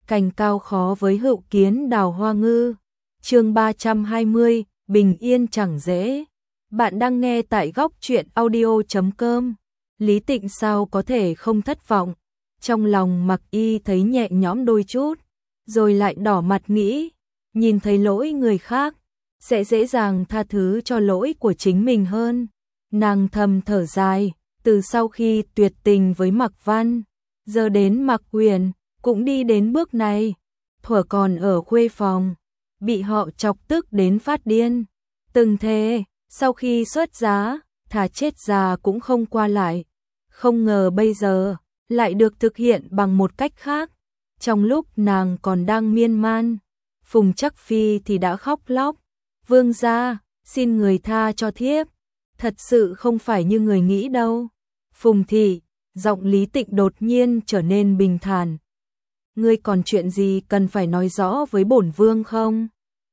cành cao khó với hữu kiến đào hoa ngư. Chương 320, bình yên chẳng dễ. Bạn đang nghe tại góc truyện audio.com. Lý Tịnh sao có thể không thất vọng. Trong lòng Mặc Y thấy nhẹ nhõm đôi chút, rồi lại đỏ mặt nghĩ, nhìn thấy lỗi người khác, sẽ dễ dàng tha thứ cho lỗi của chính mình hơn. Nàng thầm thở dài, từ sau khi tuyệt tình với Mặc Văn, giờ đến Mặc Huyền, cũng đi đến bước này. Thuở còn ở khuê phòng, bị họ chọc tức đến phát điên. Từng thề, sau khi xuất giá, thà chết già cũng không qua lại. Không ngờ bây giờ, lại được thực hiện bằng một cách khác. Trong lúc nàng còn đang miên man, Phùng Trắc Phi thì đã khóc lóc. Vương gia, xin người tha cho thiếp. Thật sự không phải như người nghĩ đâu. Phùng thị, giọng Lý Tịnh đột nhiên trở nên bình thản. Ngươi còn chuyện gì cần phải nói rõ với bổn vương không?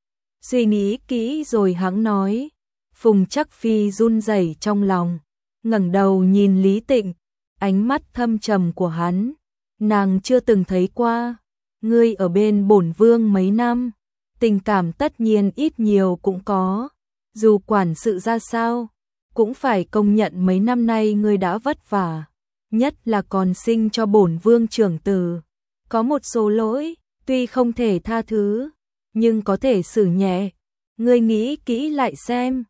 Suy nghĩ kỹ rồi hắng nói. Phùng Trắc Phi run rẩy trong lòng, ngẩng đầu nhìn Lý Tịnh, ánh mắt thâm trầm của hắn, nàng chưa từng thấy qua. Ngươi ở bên bổn vương mấy năm, tình cảm tất nhiên ít nhiều cũng có, dù quản sự ra sao, cũng phải công nhận mấy năm nay ngươi đã vất vả, nhất là còn sinh cho bổn vương trưởng tử. Có một số lỗi, tuy không thể tha thứ, nhưng có thể xử nhẹ. Ngươi nghĩ kỹ lại xem,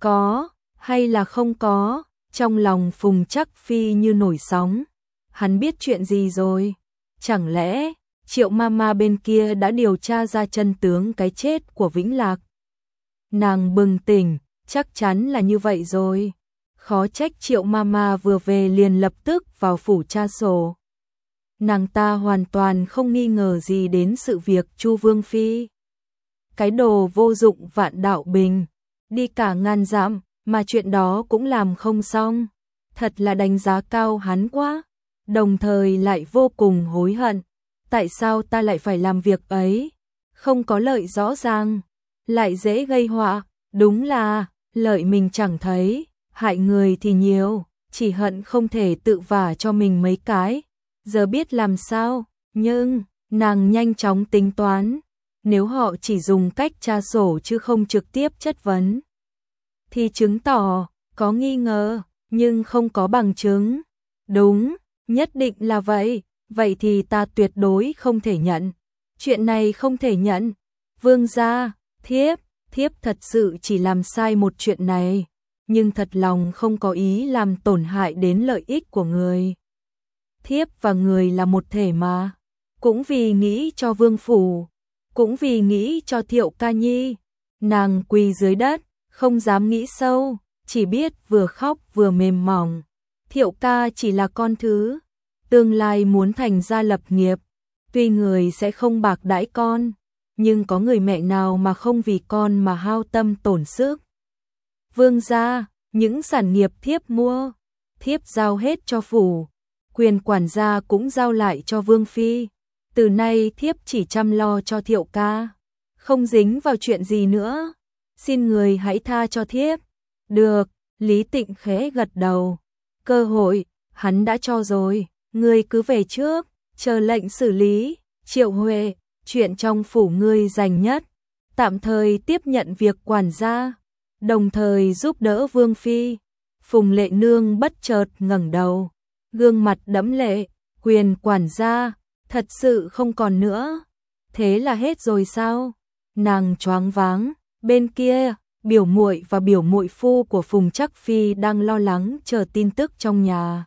có hay là không có. Trong lòng Phùng Trắc Phi như nổi sóng. Hắn biết chuyện gì rồi? Chẳng lẽ Triệu Mama bên kia đã điều tra ra chân tướng cái chết của Vĩnh Lạc? Nàng bừng tỉnh, chắc chắn là như vậy rồi. Khó trách Triệu Mama vừa về liền lập tức vào phủ tra sổ. Nàng ta hoàn toàn không nghi ngờ gì đến sự việc Chu Vương Phi. Cái đồ vô dụng Vạn Đạo Bình, đi cả ngàn dặm mà chuyện đó cũng làm không xong. Thật là đánh giá cao hắn quá, đồng thời lại vô cùng hối hận. Tại sao ta lại phải làm việc ấy? Không có lợi rõ ràng, lại dễ gây họa. Đúng là lợi mình chẳng thấy, hại người thì nhiều, chỉ hận không thể tự vả cho mình mấy cái. Giờ biết làm sao, nhưng nàng nhanh chóng tính toán, nếu họ chỉ dùng cách tra sổ chứ không trực tiếp chất vấn, thì chứng tỏ có nghi ngờ, nhưng không có bằng chứng. Đúng, nhất định là vậy, vậy thì ta tuyệt đối không thể nhận. Chuyện này không thể nhận. Vương gia, thiếp thật sự chỉ làm sai một chuyện này, nhưng thật lòng không có ý làm tổn hại đến lợi ích của người. Thiếp và người là một thể mà, cũng vì nghĩ cho vương phủ, cũng vì nghĩ cho Thiệu Ca Nhi. Nàng quỳ dưới đất, không dám nghĩ sâu, chỉ biết vừa khóc vừa mềm mỏng. Thiệu ca chỉ là con thứ, tương lai muốn thành gia lập nghiệp, tuy người sẽ không bạc đãi con, nhưng có người mẹ nào mà không vì con mà hao tâm tổn sức. Vương gia, những sản nghiệp thiếp mua, thiếp giao hết cho phủ, quyền quản gia cũng giao lại cho Vương Phi. Từ nay thiếp chỉ chăm lo cho Thiệu ca, không dính vào chuyện gì nữa. Xin người hãy tha cho thiếp. Được, Lý Tịnh khẽ gật đầu. Cơ hội, hắn đã cho rồi, ngươi cứ về trước, chờ lệnh xử lý. Triệu Huệ, chuyện trong phủ ngươi dành nhất, tạm thời tiếp nhận việc quản gia, đồng thời giúp đỡ Vương Phi. Phùng Lệ Nương bất chợt ngẩng đầu, gương mặt đẫm lệ, quyền quản gia, thật sự không còn nữa. Thế là hết rồi sao? Nàng choáng váng. Bên kia, biểu muội và biểu muội phu của Phùng Trắc Phi đang lo lắng chờ tin tức trong nhà.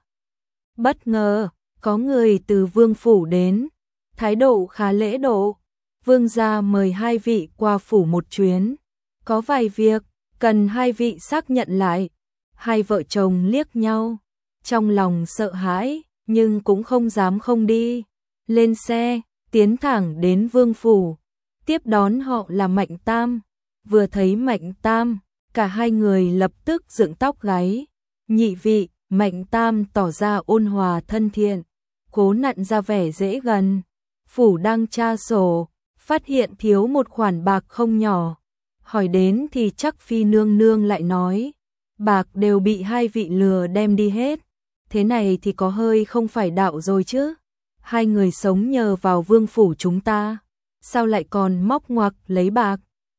Bất ngờ, có người từ vương phủ đến, thái độ khá lễ độ. Vương gia mời hai vị qua phủ một chuyến, có vài việc cần hai vị xác nhận lại. Hai vợ chồng liếc nhau, trong lòng sợ hãi, nhưng cũng không dám không đi. Lên xe, tiến thẳng đến vương phủ, tiếp đón họ là Mạnh Tam. Vừa thấy Mạnh Tam, cả hai người lập tức dựng tóc gáy. Nhị vị, Mạnh Tam tỏ ra ôn hòa thân thiện, cố nặn ra vẻ dễ gần. Phủ đang tra sổ, phát hiện thiếu một khoản bạc không nhỏ. Hỏi đến thì Trắc Phi nương nương lại nói, bạc đều bị hai vị lừa đem đi hết. Thế này thì có hơi không phải đạo rồi chứ. hai người sống nhờ vào vương phủ chúng ta, sao lại còn móc ngoặc lấy bạc?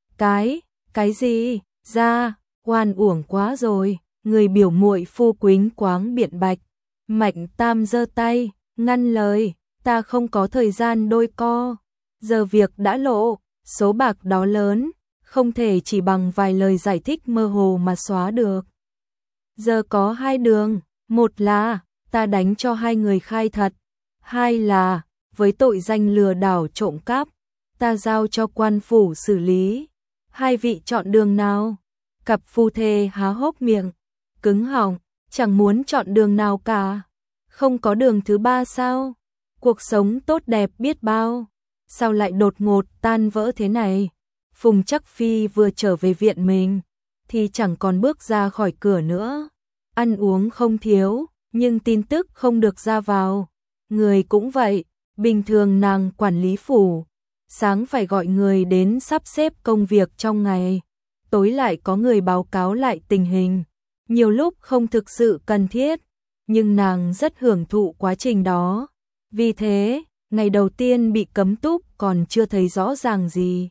Cái gì? Ra, oan uổng quá rồi, người biểu muội Phu Quýnh Quáng biện bạch. Mạnh Tam giơ tay, ngăn lời, ta không có thời gian đôi co. Giờ việc đã lộ, số bạc đó lớn, không thể chỉ bằng vài lời giải thích mơ hồ mà xóa được. Giờ có hai đường, một là ta đánh cho hai người khai thật, hai là với tội danh lừa đảo trộm cắp, ta giao cho quan phủ xử lý. Hai vị chọn đường nào? Cặp phu thê há hốc miệng, cứng họng, chẳng muốn chọn đường nào cả. Không có đường thứ ba sao? Cuộc sống tốt đẹp biết bao, sao lại đột ngột tan vỡ thế này? Phùng Trắc Phi vừa trở về viện mình, thì chẳng còn bước ra khỏi cửa nữa. Ăn uống không thiếu, nhưng tin tức không được ra vào. Người cũng vậy, bình thường nàng quản lý phủ, sáng phải gọi người đến sắp xếp công việc trong ngày, tối lại có người báo cáo lại tình hình. Nhiều lúc không thực sự cần thiết, nhưng nàng rất hưởng thụ quá trình đó. Vì thế, ngày đầu tiên bị cấm túc còn chưa thấy rõ ràng gì.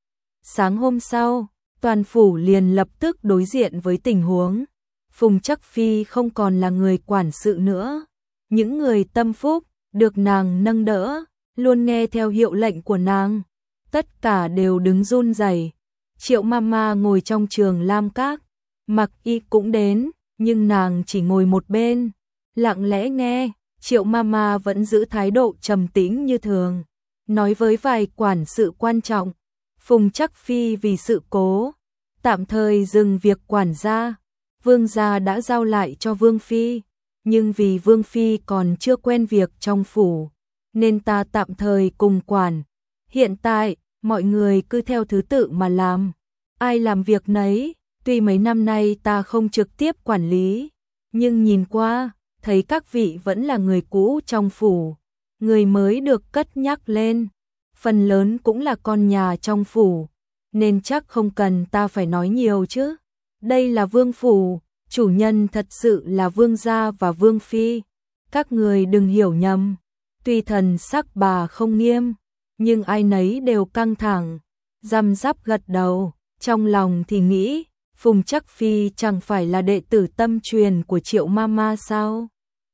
Sáng hôm sau, toàn phủ liền lập tức đối diện với tình huống. Phùng Trắc Phi không còn là người quản sự nữa. Những người tâm phúc, được nàng nâng đỡ, luôn nghe theo hiệu lệnh của nàng. Tất cả đều đứng run rẩy. Triệu Mama ngồi trong trường lam các, Mặc Y cũng đến, nhưng nàng chỉ ngồi một bên, lặng lẽ nghe. Triệu Mama vẫn giữ thái độ trầm tĩnh như thường, nói với vài quản sự quan trọng. Phùng Trắc Phi vì sự cố, tạm thời dừng việc quản gia. Vương gia đã giao lại cho Vương Phi, nhưng vì Vương Phi còn chưa quen việc trong phủ, nên ta tạm thời cùng quản. Hiện tại, mọi người cứ theo thứ tự mà làm, ai làm việc nấy. Tuy mấy năm nay ta không trực tiếp quản lý, nhưng nhìn qua, thấy các vị vẫn là người cũ trong phủ, người mới được cất nhắc lên, phần lớn cũng là con nhà trong phủ, nên chắc không cần ta phải nói nhiều chứ. Đây là vương phủ, chủ nhân thật sự là vương gia và vương phi, các người đừng hiểu nhầm. Tuy thần sắc bà không nghiêm, nhưng ai nấy đều căng thẳng, răm rắp gật đầu, trong lòng thì nghĩ, Phùng Trắc Phi chẳng phải là đệ tử tâm truyền của Triệu Mama sao?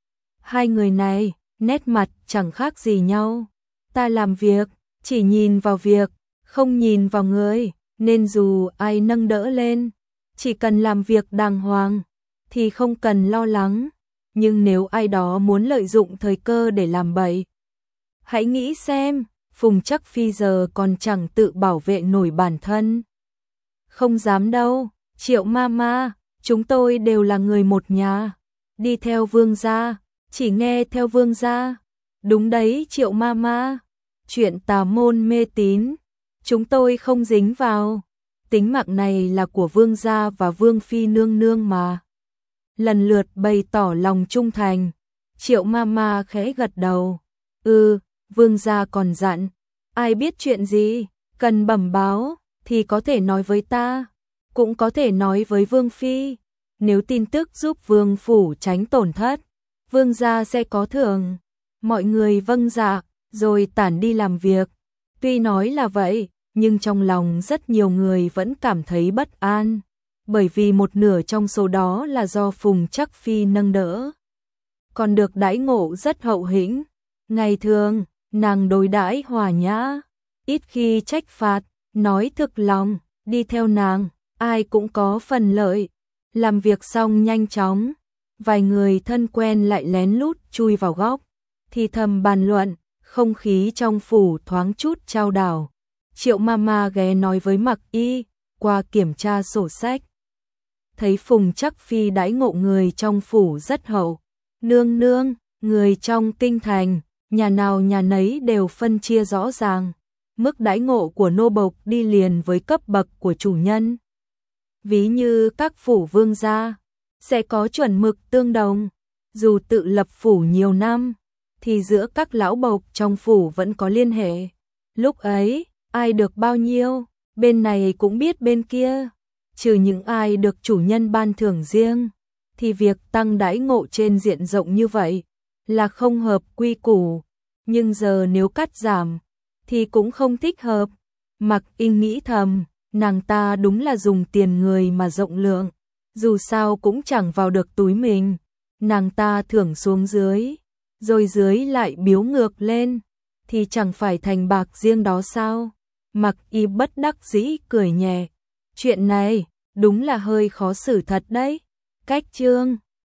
Hai người này, nét mặt chẳng khác gì nhau. Ta làm việc, chỉ nhìn vào việc, không nhìn vào người, nên dù ai nâng đỡ lên, chỉ cần làm việc đàng hoàng, thì không cần lo lắng. Nhưng nếu ai đó muốn lợi dụng thời cơ để làm bậy, hãy nghĩ xem, Phùng Trắc Phi giờ còn chẳng tự bảo vệ nổi bản thân. Không dám đâu, Triệu Mama, chúng tôi đều là người một nhà, đi theo vương gia, chỉ nghe theo vương gia. Đúng đấy Triệu Mama, chuyện tà môn mê tín, chúng tôi không dính vào, tính mạng này là của vương gia và vương phi nương nương mà. Lần lượt bày tỏ lòng trung thành, Triệu Mama khẽ gật đầu. Vương gia còn dặn, ai biết chuyện gì, cần bẩm báo, thì có thể nói với ta, cũng có thể nói với vương phi. Nếu tin tức giúp vương phủ tránh tổn thất, vương gia sẽ có thưởng. Mọi người vâng dạ, rồi tản đi làm việc. Tuy nói là vậy, nhưng trong lòng rất nhiều người vẫn cảm thấy bất an, bởi vì một nửa trong số đó là do Phùng Trắc Phi nâng đỡ, còn được đãi ngộ rất hậu hĩnh. Ngày thường, nàng đối đãi hòa nhã, ít khi trách phạt, nói thực lòng, đi theo nàng, ai cũng có phần lợi. Làm việc xong nhanh chóng, vài người thân quen lại lén lút chui vào góc, thì thầm bàn luận, không khí trong phủ thoáng chút chao đảo. Triệu Mama ghé nói với Mặc Y, qua kiểm tra sổ sách, thấy Phùng Trắc Phi đãi ngộ người trong phủ rất hậu. Nương nương, người trong kinh thành, nhà nào nhà nấy đều phân chia rõ ràng, mức đãi ngộ của nô bộc đi liền với cấp bậc của chủ nhân. Ví như các phủ vương gia, sẽ có chuẩn mực tương đồng. Dù tự lập phủ nhiều năm, thì giữa các lão bộc trong phủ vẫn có liên hệ. Lúc ấy, ai được bao nhiêu, bên này cũng biết bên kia. Trừ những ai được chủ nhân ban thưởng riêng, thì việc tăng đãi ngộ trên diện rộng như vậy là không hợp quy củ. nhưng giờ nếu cắt giảm thì cũng không thích hợp. Mặc Y nghĩ thầm, nàng ta đúng là dùng tiền người mà rộng lượng, dù sao cũng chẳng vào được túi mình. Nàng ta thưởng xuống dưới, rồi dưới lại biếu ngược lên, thì chẳng phải thành bạc riêng đó sao? Mặc Y bất đắc dĩ cười nhẹ, chuyện này đúng là hơi khó xử thật đấy. Cách chương